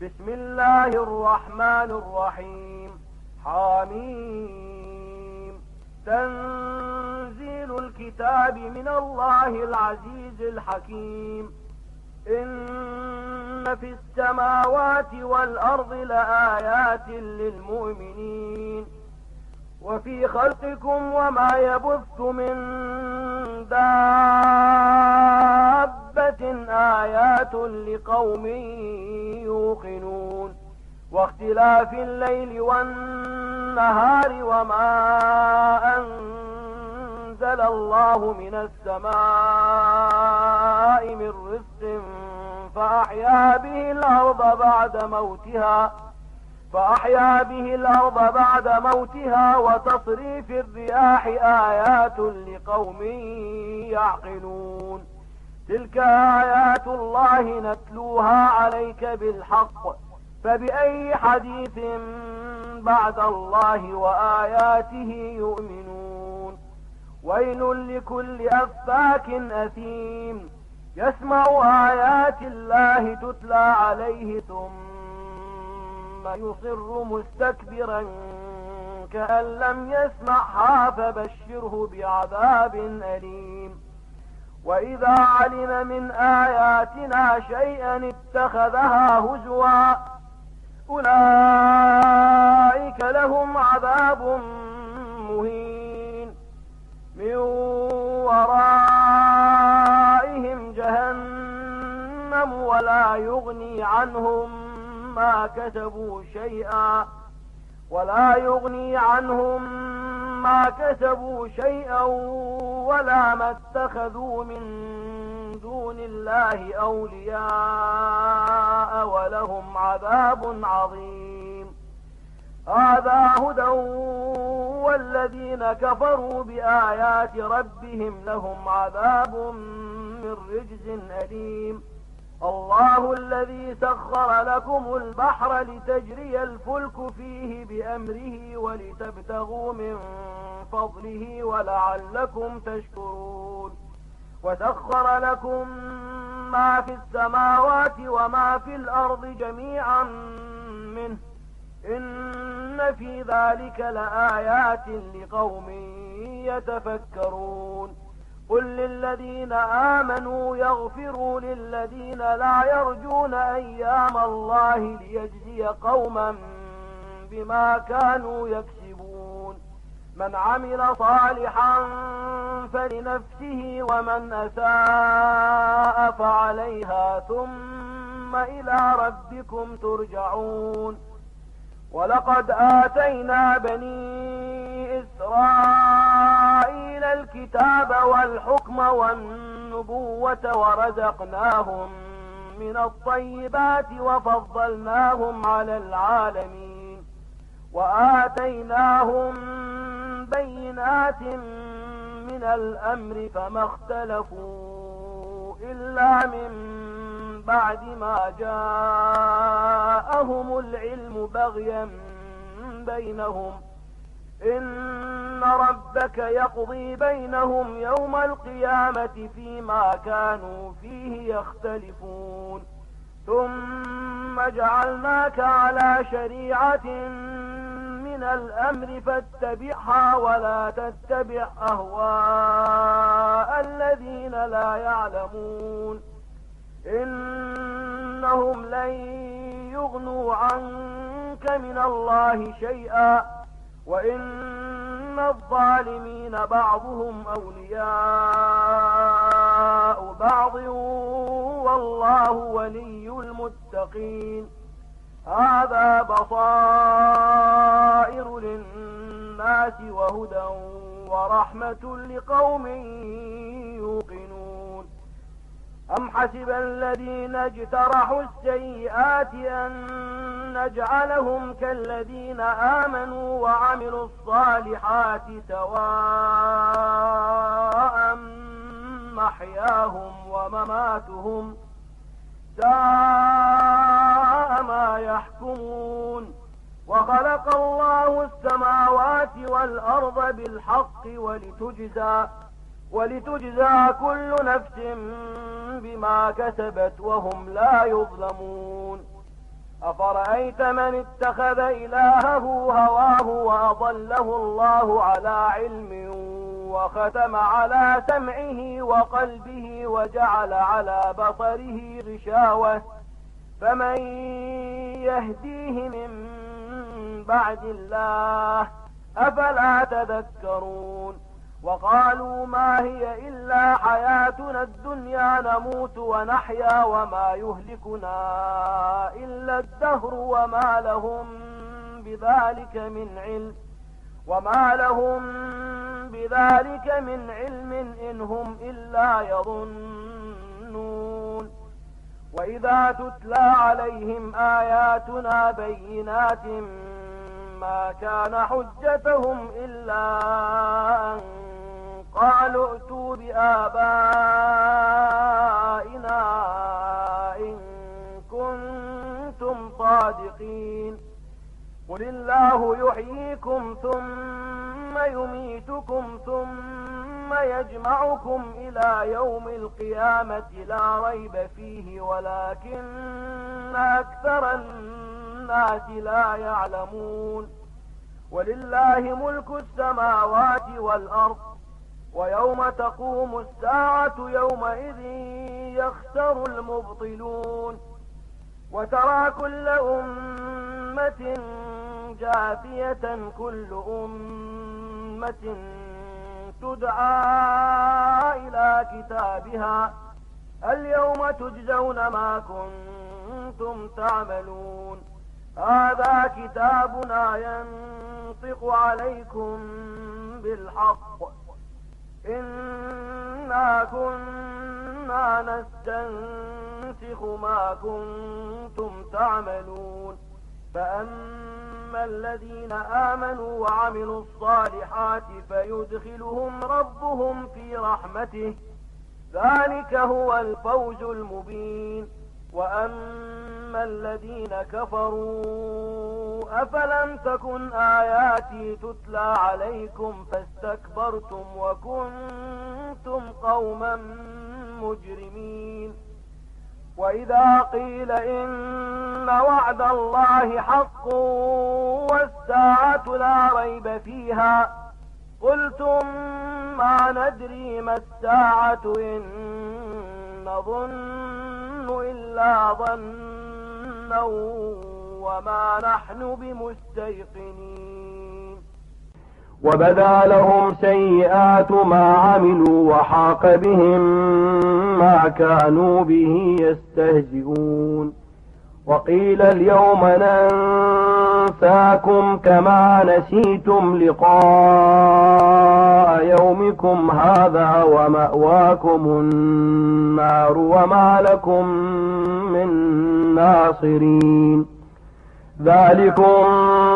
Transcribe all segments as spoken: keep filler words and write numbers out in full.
بسم الله الرحمن الرحيم. حميم. تنزيل الكتاب من الله العزيز الحكيم. إن في السماوات والأرض لآيات للمؤمنين وفي خلقكم وما يبث من دابة آيات لقوم يوقنون واختلاف الليل والنهار وما أنزل الله من السماء من رزق فأحيا به الأرض بعد موتها فأحيا به الأرض بعد موتها وتصريف الرياح آيات لقوم يعقلون. تلك آيات الله نتلوها عليك بالحق فبأي حديث بعد الله وآياته يؤمنون. ويل لكل أفاك أثيم يسمع آيات الله تتلى عليه ثم يصر مستكبرا كأن لم يسمعها فبشره بعذاب أليم. وإذا علم من آياتنا شيئا اتخذها هزوا أولئك لهم عذاب مهين من ورائهم جهنم ولا يغني عنهم ما كسبوا شيئا ولا يغني عنهم ما كسبوا شيئا ولا ما اتخذوا من دون الله أولياء ولهم عذاب عظيم. هذا هدى والذين كفروا بآيات ربهم لهم عذاب من رجز أليم. الله الذي سخر لكم البحر لتجري الفلك فيه بأمره ولتبتغوا من فضله ولعلكم تشكرون. وسخر لكم ما في السماوات وما في الأرض جميعا منه إن في ذلك لآيات لقوم يتفكرون. قل للذين آمنوا يغفروا للذين لا يرجون أيام الله ليجزي قوما بما كانوا يكسبون. من عمل صالحا فلنفسه ومن أساء فعليها ثم إلى ربكم ترجعون. ولقد آتينا بني إسرائيل الكتاب والحكم والنبوة ورزقناهم من الطيبات وفضلناهم على العالمين وآتيناهم بينات من الأمر فما اختلفوا إلا من بعد ما جاءهم العلم بغيا بينهم إن ربك يقضي بينهم يوم القيامة فيما كانوا فيه يختلفون. ثم جعلناك على شريعة من الأمر فاتبعها ولا تتبع أهواء الذين لا يعلمون إنهم لن يغنوا عنك من الله شيئا وإن الظالمين بعضهم أولياء بعض والله ولي المتقين. هذا بصائر للناس وهدى ورحمة لقوم يوقنون. أم حسب الذين اجترحوا السيئات أن نجعلهم كالذين آمنوا وعملوا الصالحات سواء محياهم ومماتهم ساء ما يحكمون. وخلق الله السماوات والأرض بالحق ولتجزى ولتجزى كل نفس بما كسبت وهم لا يظلمون. أفرأيت من اتخذ إلهه هواه وأضله الله على علم وختم على سمعه وقلبه وجعل على بصره غشاوة فمن يهديه من بعد الله أفلا تذكرون وقالوا ما هي إلا حياتنا الدنيا نموت ونحيا وما يهلكنا إلا الدهر وما لهم بذلك من علم وما لهم بذلك من علم إن هم إلا يظنون وإذا تتلى عليهم آياتنا بينات ما كان حجتهم إلا أن قالوا ائتوا بآبائنا إن كنتم صادقين قل الله يحييكم ثم يميتكم ثم يجمعكم إلى يوم القيامة لا ريب فيه ولكن أكثر الناس لا يعلمون ولله ملك السماوات والأرض ويوم تقوم الساعة يومئذ يخسر المبطلون وترى كل أمة جاثية كل أمة تدعى إلى كتابها اليوم تجزون ما كنتم تعملون هذا كتابنا ينطق عليكم بالحق إنا كنا نستنسخ ما كنتم تعملون فأما الذين آمنوا وعملوا الصالحات فيدخلهم ربهم في رحمته ذلك هو الفوز المبين وأما الذين كفروا أفلم تكن آياتي تتلى عليكم فاستكبرتم وكنتم قوما مجرمين وإذا قيل إن وعد الله حق والساعة لا ريب فيها قلتم ما ندري ما الساعة إن نظن إلا ظنا وما نحن بمستيقنين وبدا لهم سيئات ما عملوا وحاق بهم ما كانوا به يستهزئون وقيل اليوم ننساكم كما نسيتم لقاء يومكم هذا ومأواكم النار وما لكم من ناصرين ذلكم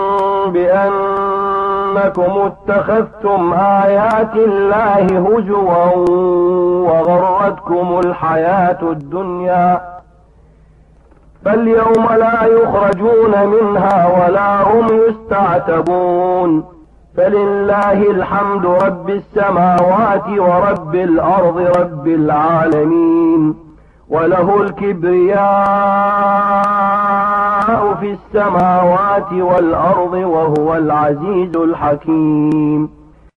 بأنكم اتخذتم آيات الله هزوا وغرتكم الحياة الدنيا فاليوم لا يخرجون منها ولا هم يستعتبون فلله الحمد رب السماوات ورب الأرض رب العالمين وله الكبرياء في السماوات والأرض وهو العزيز الحكيم